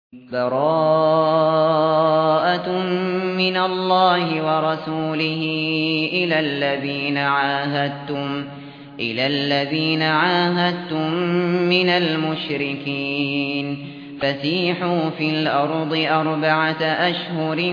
براءة من الله ورسوله إلى الذين عاهدتم من المشركين فسيحوا في الأرض 4 أشهر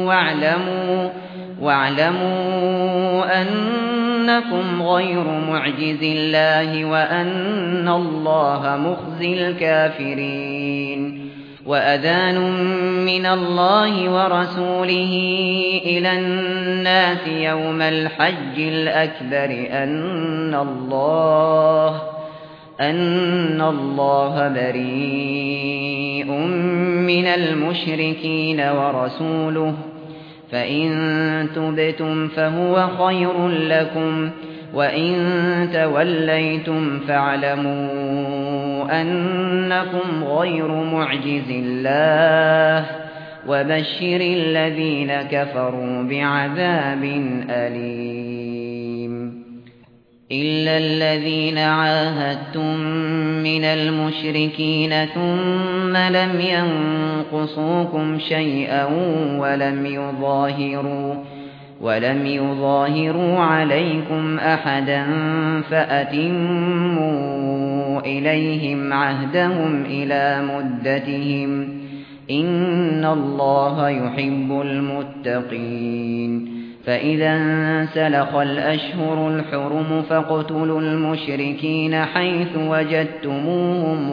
واعلموا أنكم غير معجز الله وأن الله مخزي الكافرين وأذان من الله ورسوله إلى الناس يوم الحج الأكبر أن الله بريء من المشركين ورسوله فإن تبتم فهو خير لكم وإن توليتم فاعلموا أنكم غير معجز الله وبشر الذين كفروا بعذاب أليم إلا الذين عاهدتم من المشركين ثم لم ينقصوكم شيئا ولم يظاهروا عليكم أحدا فأتموا إليهم عهدهم إلى مدتهم إن الله يحب المتقين فإذا انسلخ الأشهر الحرم فاقتلوا المشركين حيث وجدتموهم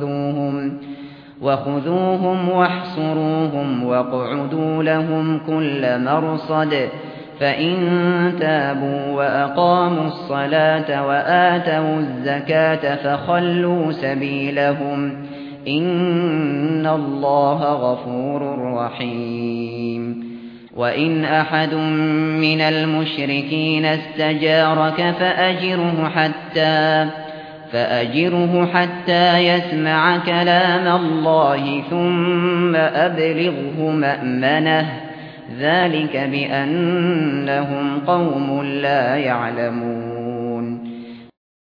وخذوهم واحصروهم واقعدوا لهم كل مرصد فإن تابوا وأقاموا الصلاة وآتوا الزكاة فخلوا سبيلهم إن الله غفور رحيم وإن أحد من المشركين استجارك فأجره حتى يسمع كلام الله ثم أبلغه مأمنه ذلك بأنهم قوم لا يعلمون